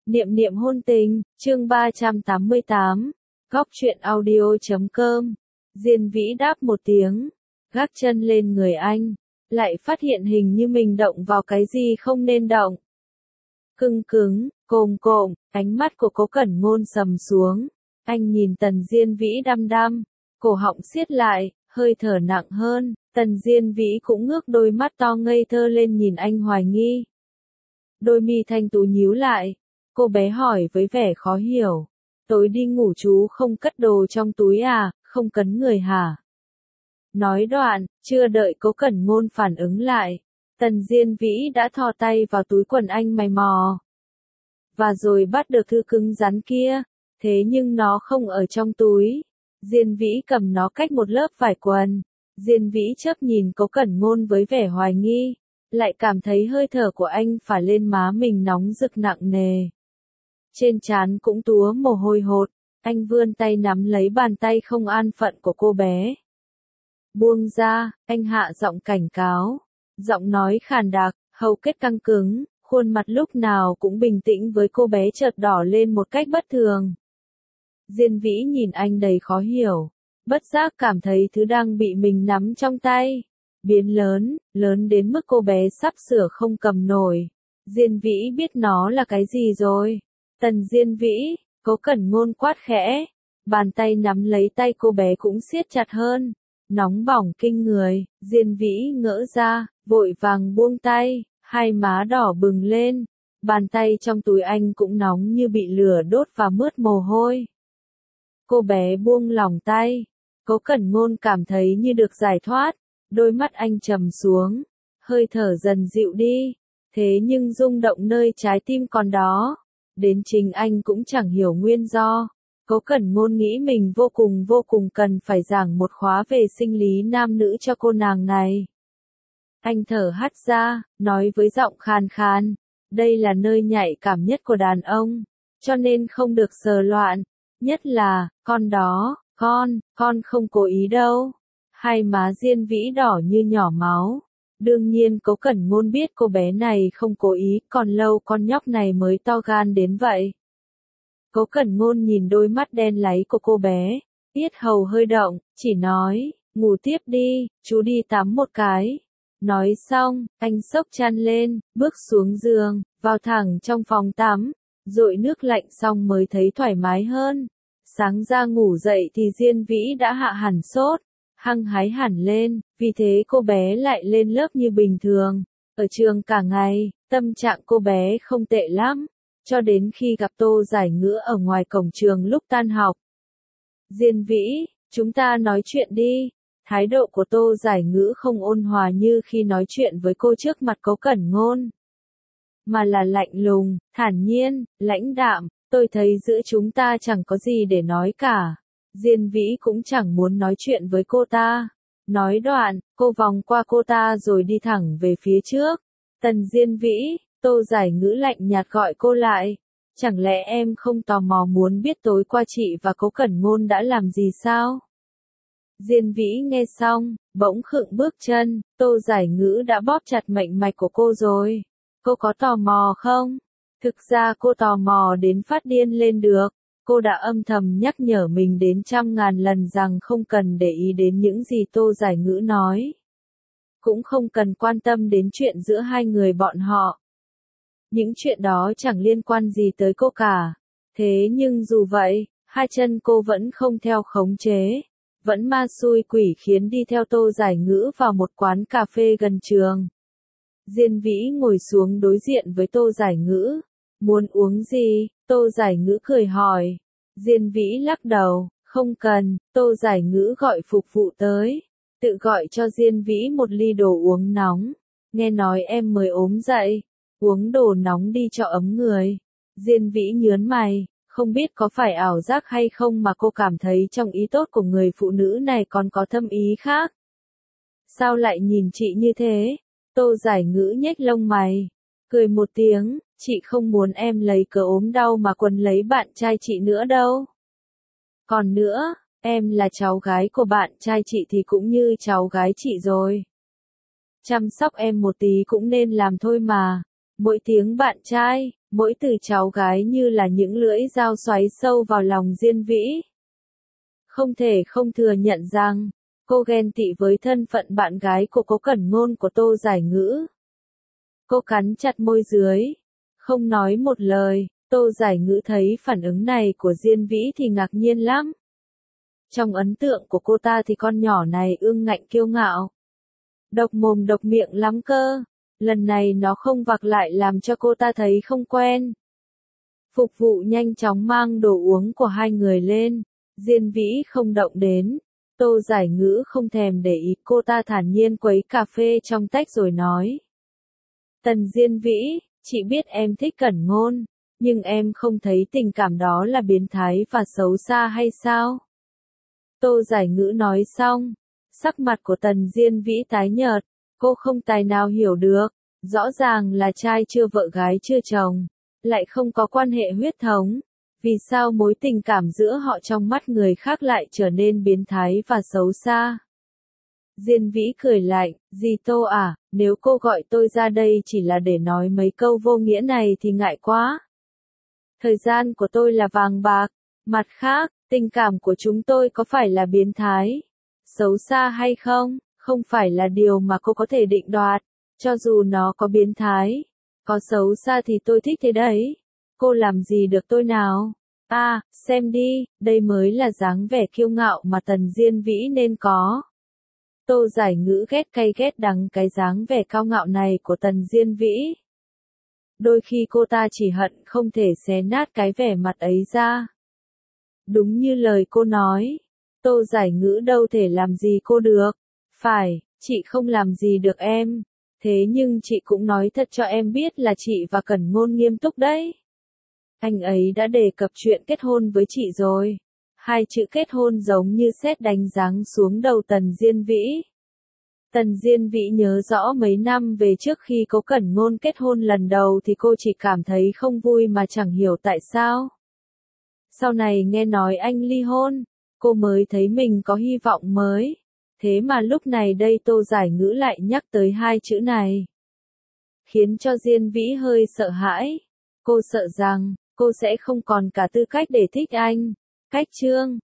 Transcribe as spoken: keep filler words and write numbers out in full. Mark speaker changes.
Speaker 1: Niệm niệm hôn tình, chương ba trăm tám mươi tám, góc truyện audio chấm com. Diên Vĩ đáp một tiếng, gác chân lên người anh, lại phát hiện hình như mình động vào cái gì không nên động. Cưng cứng, cồm cộm, ánh mắt của Cố Cẩn Ngôn sầm xuống, anh nhìn Tần Diên Vĩ đăm đăm, cổ họng siết lại, hơi thở nặng hơn, Tần Diên Vĩ cũng ngước đôi mắt to ngây thơ lên nhìn anh hoài nghi. Đôi mi thanh tú nhíu lại, cô bé hỏi với vẻ khó hiểu, tối đi ngủ chú không cất đồ trong túi à, không cấn người hả? Nói đoạn, chưa đợi Cố Cẩn Ngôn phản ứng lại, Tần Diên Vĩ đã thò tay vào túi quần anh mày mò. Và rồi bắt được thư cứng rắn kia, thế nhưng nó không ở trong túi. Diên Vĩ cầm nó cách một lớp vải quần. Diên Vĩ chớp nhìn Cố Cẩn Ngôn với vẻ hoài nghi, lại cảm thấy hơi thở của anh phả lên má mình nóng rực nặng nề. Trên trán cũng túa mồ hôi hột, anh vươn tay nắm lấy bàn tay không an phận của cô bé. Buông ra, anh hạ giọng cảnh cáo, giọng nói khàn đặc, hầu kết căng cứng, khuôn mặt lúc nào cũng bình tĩnh với cô bé chợt đỏ lên một cách bất thường. Diên Vĩ nhìn anh đầy khó hiểu, bất giác cảm thấy thứ đang bị mình nắm trong tay biến lớn, lớn đến mức cô bé sắp sửa không cầm nổi. Diên Vĩ biết nó là cái gì rồi. Tần Diên Vĩ, Cố Cẩn Ngôn quát khẽ, bàn tay nắm lấy tay cô bé cũng siết chặt hơn, nóng bỏng kinh người. Diên Vĩ ngỡ ra, vội vàng buông tay, hai má đỏ bừng lên, bàn tay trong túi anh cũng nóng như bị lửa đốt và mướt mồ hôi. Cô bé buông lỏng tay, Cố Cẩn Ngôn cảm thấy như được giải thoát, đôi mắt anh trầm xuống, hơi thở dần dịu đi, thế nhưng rung động nơi trái tim còn đó, đến chính anh cũng chẳng hiểu nguyên do. Cố Cẩn Ngôn nghĩ mình vô cùng vô cùng cần phải giảng một khóa về sinh lý nam nữ cho cô nàng này. Anh thở hắt ra, nói với giọng khàn khàn, đây là nơi nhạy cảm nhất của đàn ông, cho nên không được sờ loạn, nhất là, con đó, con, con không cố ý đâu. Hai má Diên Vĩ đỏ như nhỏ máu. Đương nhiên Cố Cẩn Ngôn biết cô bé này không cố ý, còn lâu con nhóc này mới to gan đến vậy. Cố Cẩn Ngôn nhìn đôi mắt đen láy của cô bé, yết hầu hơi động, chỉ nói, ngủ tiếp đi, chú đi tắm một cái. Nói xong, anh xốc chăn lên, bước xuống giường, vào thẳng trong phòng tắm, dội nước lạnh xong mới thấy thoải mái hơn. Sáng ra ngủ dậy thì Diên Vĩ đã hạ hẳn sốt, hăng hái hẳn lên, vì thế cô bé lại lên lớp như bình thường. Ở trường cả ngày, tâm trạng cô bé không tệ lắm, cho đến khi gặp Tô Giải Ngữ ở ngoài cổng trường lúc tan học. Diên Vĩ, chúng ta nói chuyện đi. Thái độ của Tô Giải Ngữ không ôn hòa như khi nói chuyện với cô trước mặt Cố Cẩn Ngôn, mà là lạnh lùng, thản nhiên, lãnh đạm. Tôi thấy giữa chúng ta chẳng có gì để nói cả. Diên Vĩ cũng chẳng muốn nói chuyện với cô ta. Nói đoạn, cô vòng qua cô ta rồi đi thẳng về phía trước. Tần Diên Vĩ, Tô Giải Ngữ lạnh nhạt gọi cô lại. Chẳng lẽ em không tò mò muốn biết tối qua chị và Cố Cẩn Ngôn đã làm gì sao? Diên Vĩ nghe xong, bỗng khựng bước chân, Tô Giải Ngữ đã bóp chặt mệnh mạch của cô rồi. Cô có tò mò không? Thực ra cô tò mò đến phát điên lên được. Cô đã âm thầm nhắc nhở mình đến trăm ngàn lần rằng không cần để ý đến những gì Tô Giải Ngữ nói. Cũng không cần quan tâm đến chuyện giữa hai người bọn họ. Những chuyện đó chẳng liên quan gì tới cô cả. Thế nhưng dù vậy, hai chân cô vẫn không theo khống chế. Vẫn ma xui quỷ khiến đi theo Tô Giải Ngữ vào một quán cà phê gần trường. Diên Vĩ ngồi xuống đối diện với Tô Giải Ngữ. Muốn uống gì? Tô Giải Ngữ cười hỏi. Diên Vĩ lắc đầu, không cần. Tô Giải Ngữ gọi phục vụ tới, tự gọi cho Diên Vĩ một ly đồ uống nóng. Nghe nói em mới ốm dậy, uống đồ nóng đi cho ấm người. Diên Vĩ nhớn mày, không biết có phải ảo giác hay không mà cô cảm thấy trong ý tốt của người phụ nữ này còn có thâm ý khác. Sao lại nhìn chị như thế? Tô Giải Ngữ nhếch lông mày, cười một tiếng, chị không muốn em lấy cớ ốm đau mà quấn lấy bạn trai chị nữa đâu. Còn nữa, em là cháu gái của bạn trai chị thì cũng như cháu gái chị rồi. Chăm sóc em một tí cũng nên làm thôi mà. Mỗi tiếng bạn trai, Mỗi từ cháu gái như là những lưỡi dao xoáy sâu vào lòng Diên Vĩ. Không thể không thừa nhận rằng, cô ghen tị với thân phận bạn gái của Cố Cẩn Ngôn của Tô Giải Ngữ. Cô cắn chặt môi dưới, không nói một lời. Tô Giải Ngữ thấy phản ứng này của Diên Vĩ thì ngạc nhiên lắm. Trong ấn tượng của cô ta thì con nhỏ này ương ngạnh kiêu ngạo. Độc mồm độc miệng lắm cơ. Lần này nó không vặc lại làm cho cô ta thấy không quen. Phục vụ nhanh chóng mang đồ uống của hai người lên. Diên Vĩ không động đến. Tô Giải Ngữ không thèm để ý, cô ta thản nhiên quấy cà phê trong tách rồi nói. Tần Diên Vĩ, chị biết em thích Cẩn Ngôn, nhưng em không thấy tình cảm đó là biến thái và xấu xa hay sao? Tô Giải Ngữ nói xong, sắc mặt của Tần Diên Vĩ tái nhợt, cô không tài nào hiểu được, rõ ràng là trai chưa vợ gái chưa chồng, lại không có quan hệ huyết thống, vì sao mối tình cảm giữa họ trong mắt người khác lại trở nên biến thái và xấu xa? Diên Vĩ cười lạnh, dì Tô à, nếu cô gọi tôi ra đây chỉ là để nói mấy câu vô nghĩa này thì ngại quá. Thời gian của tôi là vàng bạc, mặt khác, tình cảm của chúng tôi có phải là biến thái, xấu xa hay không, không phải là điều mà cô có thể định đoạt, cho dù nó có biến thái, có xấu xa thì tôi thích thế đấy. Cô làm gì được tôi nào? À, xem đi, đây mới là dáng vẻ kiêu ngạo mà Tần Diên Vĩ nên có. Tô Giải Ngữ ghét cay ghét đắng cái dáng vẻ cao ngạo này của Tần Diên Vĩ. Đôi khi cô ta chỉ hận không thể xé nát cái vẻ mặt ấy ra. Đúng như lời cô nói, Tô Giải Ngữ đâu thể làm gì cô được. Phải, chị không làm gì được em. Thế nhưng chị cũng nói thật cho em biết là chị và Cẩn Ngôn nghiêm túc đấy. Anh ấy đã đề cập chuyện kết hôn với chị rồi. Hai chữ kết hôn giống như sét đánh giáng xuống đầu Tần Diên Vĩ. Tần Diên Vĩ nhớ rõ mấy năm về trước khi Cố Cẩn Ngôn kết hôn lần đầu thì cô chỉ cảm thấy không vui mà chẳng hiểu tại sao. Sau này nghe nói anh ly hôn, cô mới thấy mình có hy vọng mới. Thế mà lúc này đây Tô Giải Ngữ lại nhắc tới hai chữ này. Khiến cho Diên Vĩ hơi sợ hãi. Cô sợ rằng, cô sẽ không còn cả tư cách để thích anh. Cách chương